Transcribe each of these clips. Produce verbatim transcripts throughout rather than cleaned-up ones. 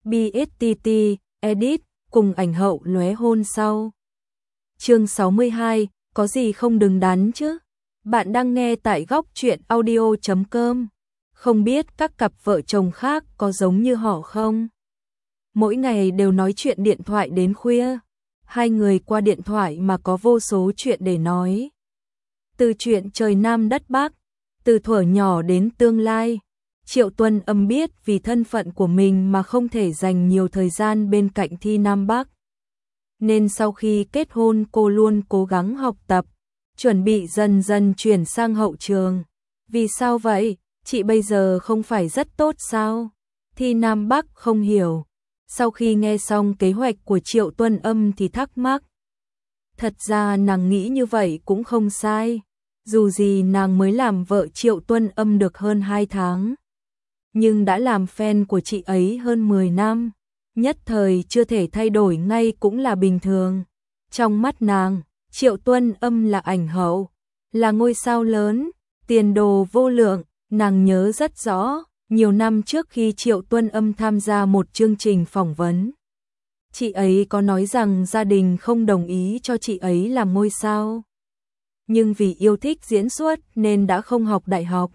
bê ét tê tê, edit, cùng ảnh hậu lóe hôn sau. Chương sáu mươi hai, có gì không đứng đắn chứ? Bạn đang nghe tại góc truyện audio chấm com. Không biết các cặp vợ chồng khác có giống như họ không? Mỗi ngày đều nói chuyện điện thoại đến khuya. Hai người qua điện thoại mà có vô số chuyện để nói. Từ chuyện trời Nam đất Bắc, từ thuở nhỏ đến tương lai. Triệu Tuân Âm biết vì thân phận của mình mà không thể dành nhiều thời gian bên cạnh Thi Nam Bắc. Nên sau khi kết hôn cô luôn cố gắng học tập, chuẩn bị dần dần chuyển sang hậu trường. Vì sao vậy? Chị bây giờ không phải rất tốt sao? Thi Nam Bắc không hiểu. Sau khi nghe xong kế hoạch của Triệu Tuân Âm thì thắc mắc. Thật ra nàng nghĩ như vậy cũng không sai. Dù gì nàng mới làm vợ Triệu Tuân Âm được hơn hai tháng. Nhưng đã làm fan của chị ấy hơn mười năm. Nhất thời chưa thể thay đổi ngay cũng là bình thường. Trong mắt nàng, Triệu Tuân Âm là ảnh hậu, là ngôi sao lớn, tiền đồ vô lượng. Nàng nhớ rất rõ, nhiều năm trước khi Triệu Tuân Âm tham gia một chương trình phỏng vấn. Chị ấy có nói rằng gia đình không đồng ý cho chị ấy làm ngôi sao. Nhưng vì yêu thích diễn xuất nên đã không học đại học,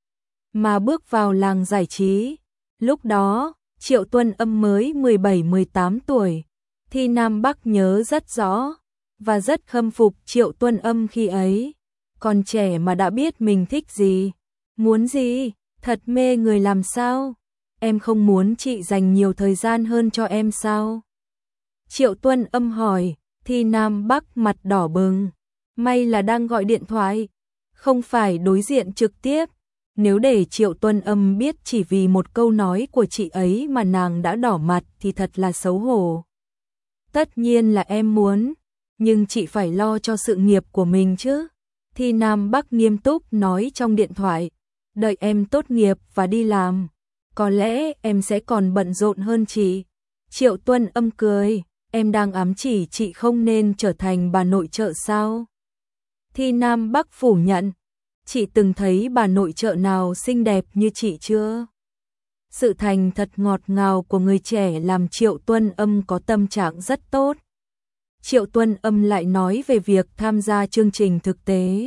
mà bước vào làng giải trí. Lúc đó, Triệu Tuân Âm mới mười bảy mười tám tuổi. Thi Nam Bắc nhớ rất rõ, và rất khâm phục Triệu Tuân Âm khi ấy. Còn trẻ mà đã biết mình thích gì, muốn gì, thật mê người làm sao. Em không muốn chị dành nhiều thời gian hơn cho em sao? Triệu Tuân Âm hỏi. Thi Nam Bắc mặt đỏ bừng. May là đang gọi điện thoại, không phải đối diện trực tiếp. Nếu để Triệu Tuân Âm biết chỉ vì một câu nói của chị ấy mà nàng đã đỏ mặt thì thật là xấu hổ. Tất nhiên là em muốn, nhưng chị phải lo cho sự nghiệp của mình chứ. Thi Nam Bắc nghiêm túc nói trong điện thoại. Đợi em tốt nghiệp và đi làm, có lẽ em sẽ còn bận rộn hơn chị. Triệu Tuân Âm cười. Em đang ám chỉ chị không nên trở thành bà nội trợ sao? Thi Nam Bắc phủ nhận. Chị từng thấy bà nội trợ nào xinh đẹp như chị chưa? Sự thành thật ngọt ngào của người trẻ làm Triệu Tuân Âm có tâm trạng rất tốt. Triệu Tuân Âm lại nói về việc tham gia chương trình thực tế,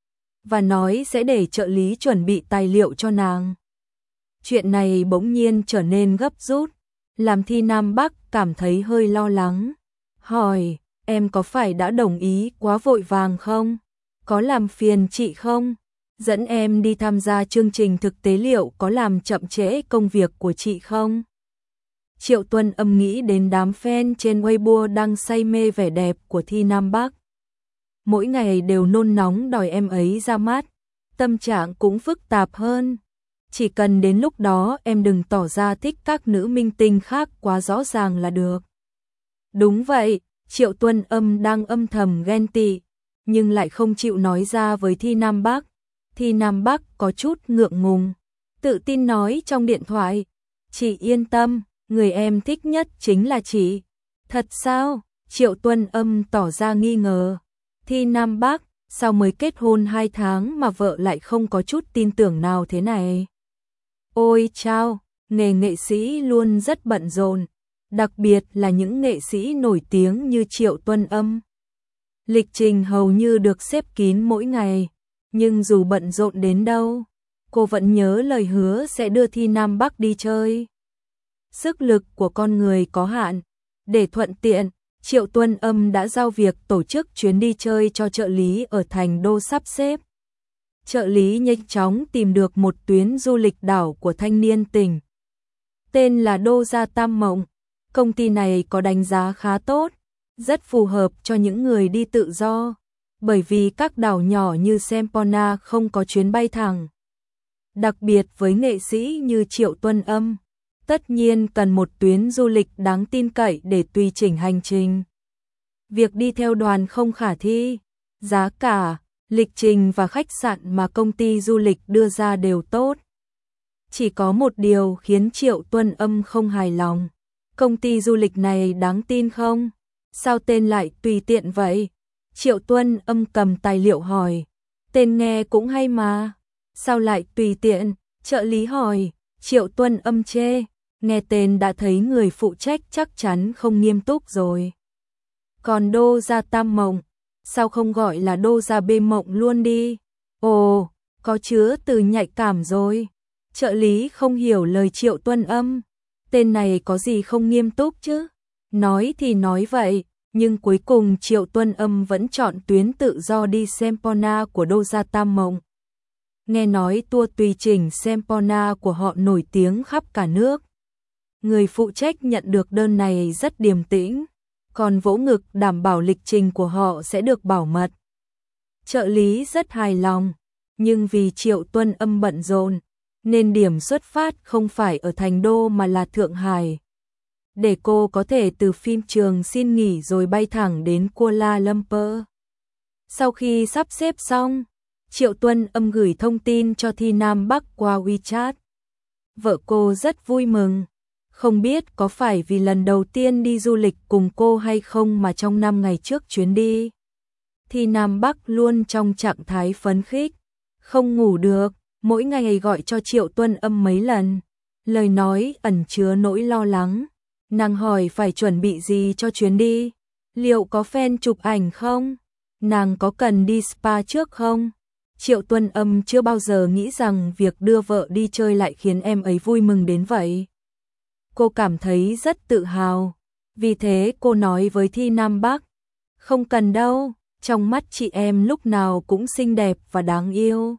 và nói sẽ để trợ lý chuẩn bị tài liệu cho nàng. Chuyện này bỗng nhiên trở nên gấp rút, làm Thi Nam Bắc cảm thấy hơi lo lắng. Hỏi, em có phải đã đồng ý quá vội vàng không? Có làm phiền chị không? Dẫn em đi tham gia chương trình thực tế liệu có làm chậm trễ công việc của chị không? Triệu Tuân Âm nghĩ đến đám fan trên Weibo đang say mê vẻ đẹp của Thi Nam Bắc. Mỗi ngày đều nôn nóng đòi em ấy ra mắt, tâm trạng cũng phức tạp hơn. Chỉ cần đến lúc đó em đừng tỏ ra thích các nữ minh tinh khác quá rõ ràng là được. Đúng vậy, Triệu Tuân Âm đang âm thầm ghen tị, nhưng lại không chịu nói ra với Thi Nam Bắc. Thi Nam Bắc có chút ngượng ngùng, tự tin nói trong điện thoại. Chị yên tâm, người em thích nhất chính là chị. Thật sao? Triệu Tuân Âm tỏ ra nghi ngờ. Thi Nam Bắc, sao mới kết hôn hai tháng mà vợ lại không có chút tin tưởng nào thế này? Ôi chao, nghề nghệ sĩ luôn rất bận rộn, đặc biệt là những nghệ sĩ nổi tiếng như Triệu Tuân Âm. Lịch trình hầu như được xếp kín mỗi ngày, nhưng dù bận rộn đến đâu, cô vẫn nhớ lời hứa sẽ đưa Thi Nam Bắc đi chơi. Sức lực của con người có hạn, để thuận tiện, Triệu Tuân Âm đã giao việc tổ chức chuyến đi chơi cho trợ lý ở thành đô sắp xếp. Trợ lý nhanh chóng tìm được một tuyến du lịch đảo của thanh niên tỉnh. Tên là Đô Gia Tam Mộng. Công ty này có đánh giá khá tốt, rất phù hợp cho những người đi tự do, bởi vì các đảo nhỏ như Sempona không có chuyến bay thẳng. Đặc biệt với nghệ sĩ như Triệu Tuân Âm, tất nhiên cần một tuyến du lịch đáng tin cậy để tùy chỉnh hành trình. Việc đi theo đoàn không khả thi, giá cả, lịch trình và khách sạn mà công ty du lịch đưa ra đều tốt. Chỉ có một điều khiến Triệu Tuân Âm không hài lòng. Công ty du lịch này đáng tin không? Sao tên lại tùy tiện vậy? Triệu Tuân Âm cầm tài liệu hỏi. Tên nghe cũng hay mà. Sao lại tùy tiện? Trợ lý hỏi. Triệu Tuân Âm chê. nghe tên đã thấy người phụ trách chắc chắn không nghiêm túc rồi. Còn Đô Gia Tam Mộng, sao không gọi là Đô Gia Bê Mộng luôn đi? Ồ, có chứa từ nhạy cảm rồi. Trợ lý không hiểu lời Triệu Tuân Âm. Tên này có gì không nghiêm túc chứ? Nói thì nói vậy, nhưng cuối cùng Triệu Tuân Âm vẫn chọn tuyến tự do đi xem Pona của Đô Gia Tam Mộng. Nghe nói tour tùy chỉnh xem Pona của họ nổi tiếng khắp cả nước. Người phụ trách nhận được đơn này rất điềm tĩnh, còn vỗ ngực đảm bảo lịch trình của họ sẽ được bảo mật. Trợ lý rất hài lòng, nhưng vì Triệu Tuân Âm bận rộn, nên điểm xuất phát không phải ở Thành Đô mà là Thượng Hải. Để cô có thể từ phim trường xin nghỉ rồi bay thẳng đến Kuala Lumpur. Sau khi sắp xếp xong, Triệu Tuân Âm gửi thông tin cho Thi Nam Bắc qua WeChat. Vợ cô rất vui mừng, không biết có phải vì lần đầu tiên đi du lịch cùng cô hay không mà trong năm ngày trước chuyến đi, Thi Nam Bắc luôn trong trạng thái phấn khích, không ngủ được, mỗi ngày gọi cho Triệu Tuân Âm mấy lần, lời nói ẩn chứa nỗi lo lắng. Nàng hỏi phải chuẩn bị gì cho chuyến đi, liệu có fan chụp ảnh không, nàng có cần đi spa trước không? Triệu Tuân Âm chưa bao giờ nghĩ rằng việc đưa vợ đi chơi lại khiến em ấy vui mừng đến vậy. Cô cảm thấy rất tự hào, vì thế cô nói với Thi Nam Bắc, không cần đâu, trong mắt chị em lúc nào cũng xinh đẹp và đáng yêu.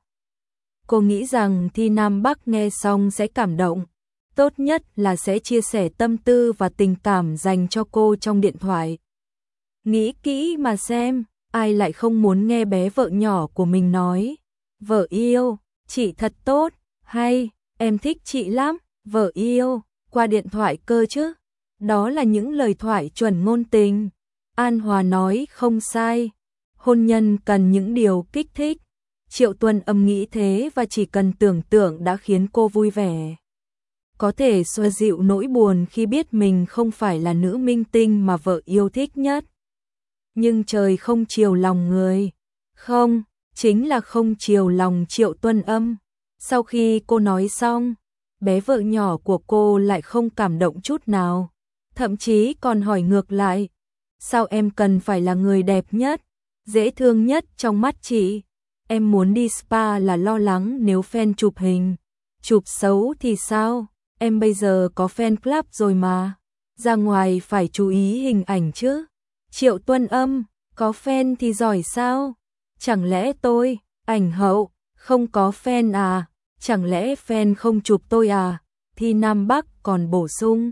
Cô nghĩ rằng Thi Nam Bắc nghe xong sẽ cảm động, tốt nhất là sẽ chia sẻ tâm tư và tình cảm dành cho cô trong điện thoại. Nghĩ kỹ mà xem, ai lại không muốn nghe bé vợ nhỏ của mình nói, vợ yêu, chị thật tốt, hay, em thích chị lắm, vợ yêu, qua điện thoại cơ chứ. Đó là những lời thoại chuẩn ngôn tình. An Hòa nói không sai, hôn nhân cần những điều kích thích. Triệu Tuân Âm nghĩ thế và chỉ cần tưởng tượng đã khiến cô vui vẻ. Có thể xoa dịu nỗi buồn khi biết mình không phải là nữ minh tinh mà vợ yêu thích nhất. Nhưng trời không chiều lòng người. Không, chính là không chiều lòng Triệu Tuân Âm. Sau khi cô nói xong, bé vợ nhỏ của cô lại không cảm động chút nào. Thậm chí còn hỏi ngược lại, sao em cần phải là người đẹp nhất, dễ thương nhất trong mắt chị? Em muốn đi spa là lo lắng nếu fan chụp hình, chụp xấu thì sao? Em bây giờ có fan club rồi mà, ra ngoài phải chú ý hình ảnh chứ. Triệu Tuân Âm, có fan thì giỏi sao? Chẳng lẽ tôi, ảnh hậu, không có fan à? Chẳng lẽ fan không chụp tôi à? Thi Nam Bắc còn bổ sung,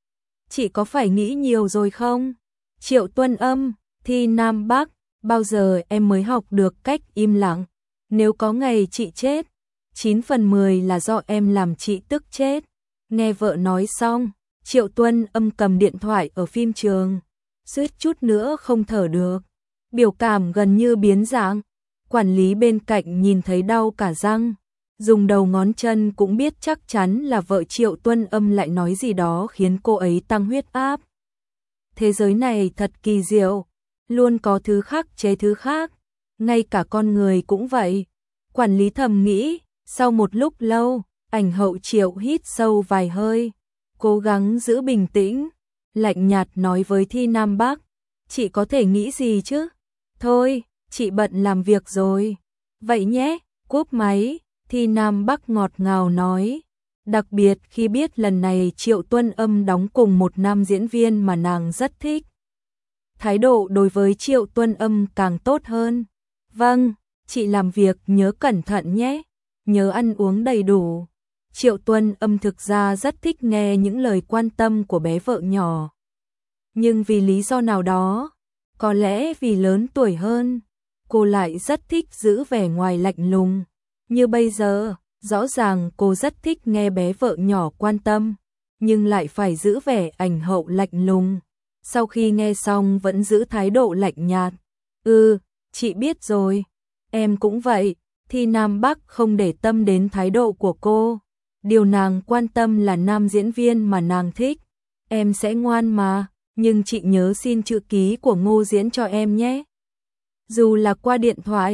chị có phải nghĩ nhiều rồi không? Triệu Tuân Âm, Thi Nam Bắc, bao giờ em mới học được cách im lặng? Nếu có ngày chị chết, chín phần mười là do em làm chị tức chết. Nghe vợ nói xong, Triệu Tuân Âm cầm điện thoại ở phim trường, suýt chút nữa không thở được, biểu cảm gần như biến dạng. Quản lý bên cạnh nhìn thấy đau cả răng, dùng đầu ngón chân cũng biết chắc chắn là vợ Triệu Tuân Âm lại nói gì đó khiến cô ấy tăng huyết áp. Thế giới này thật kỳ diệu, luôn có thứ khắc chế thứ khác, ngay cả con người cũng vậy. Quản lý thầm nghĩ, sau một lúc lâu, ảnh hậu Triệu hít sâu vài hơi, cố gắng giữ bình tĩnh, lạnh nhạt nói với Thi Nam Bắc, chị có thể nghĩ gì chứ? Thôi, chị bận làm việc rồi. Vậy nhé, cúp máy. Thi Nam Bắc ngọt ngào nói, đặc biệt khi biết lần này Triệu Tuân Âm đóng cùng một nam diễn viên mà nàng rất thích. Thái độ đối với Triệu Tuân Âm càng tốt hơn. Vâng, chị làm việc nhớ cẩn thận nhé, nhớ ăn uống đầy đủ. Triệu Tuân Âm thực ra rất thích nghe những lời quan tâm của bé vợ nhỏ. Nhưng vì lý do nào đó, có lẽ vì lớn tuổi hơn, cô lại rất thích giữ vẻ ngoài lạnh lùng. Như bây giờ, rõ ràng cô rất thích nghe bé vợ nhỏ quan tâm, nhưng lại phải giữ vẻ ảnh hậu lạnh lùng. Sau khi nghe xong vẫn giữ thái độ lạnh nhạt. Ừ, chị biết rồi, em cũng vậy. Thi Nam Bắc không để tâm đến thái độ của cô. Điều nàng quan tâm là nam diễn viên mà nàng thích. Em sẽ ngoan mà, nhưng chị nhớ xin chữ ký của Ngô Diễn cho em nhé. Dù là qua điện thoại,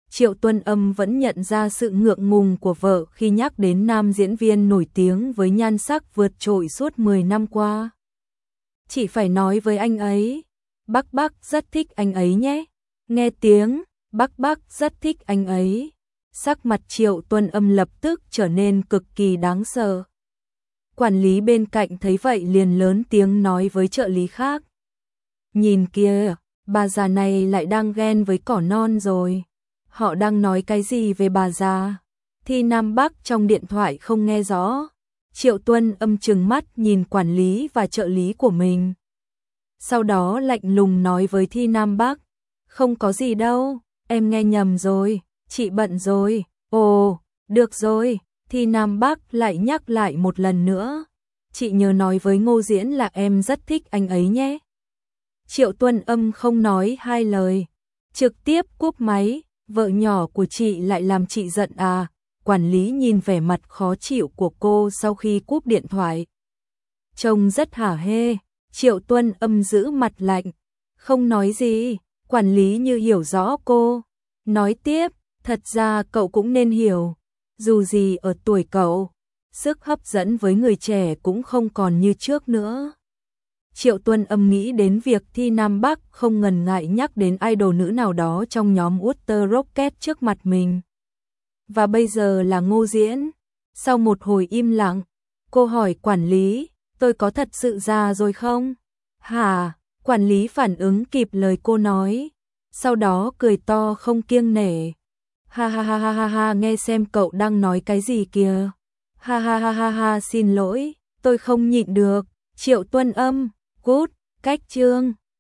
Triệu Tuân Âm vẫn nhận ra sự ngượng ngùng của vợ khi nhắc đến nam diễn viên nổi tiếng với nhan sắc vượt trội suốt mười năm qua. Chị phải nói với anh ấy, bác bác rất thích anh ấy nhé. Nghe tiếng, bác bác rất thích anh ấy. Sắc mặt Triệu Tuân Âm lập tức trở nên cực kỳ đáng sợ. Quản lý bên cạnh thấy vậy liền lớn tiếng nói với trợ lý khác. Nhìn kìa, bà già này lại đang ghen với cỏ non rồi. Họ đang nói cái gì về bà già? Thi Nam Bắc trong điện thoại không nghe rõ. Triệu Tuân Âm trừng mắt nhìn quản lý và trợ lý của mình. Sau đó lạnh lùng nói với Thi Nam Bắc. Không có gì đâu, em nghe nhầm rồi, chị bận rồi. Ồ, được rồi, Thi Nam Bắc lại nhắc lại một lần nữa. Chị nhớ nói với Ngô Diễn là em rất thích anh ấy nhé. Triệu Tuân Âm không nói hai lời, trực tiếp cúp máy. Vợ nhỏ của chị lại làm chị giận à? Quản lý nhìn vẻ mặt khó chịu của cô sau khi cúp điện thoại. Trông rất hả hê. Triệu Tuân Âm giữ mặt lạnh, không nói gì. Quản lý như hiểu rõ cô, nói tiếp, thật ra cậu cũng nên hiểu, dù gì ở tuổi cậu, sức hấp dẫn với người trẻ cũng không còn như trước nữa. Triệu Tuân Âm nghĩ đến việc Thi Nam Bắc không ngần ngại nhắc đến idol nữ nào đó trong nhóm Water Rocket trước mặt mình. Và bây giờ là Ngô Diễn. Sau một hồi im lặng, cô hỏi quản lý, tôi có thật sự già rồi không? Hả? Quản lý phản ứng kịp lời cô nói, sau đó cười to không kiêng nể. Ha ha ha ha ha ha, nghe xem cậu đang nói cái gì kìa. Ha ha ha ha ha, xin lỗi, tôi không nhịn được. Triệu Tuân Âm, cút, cách chương.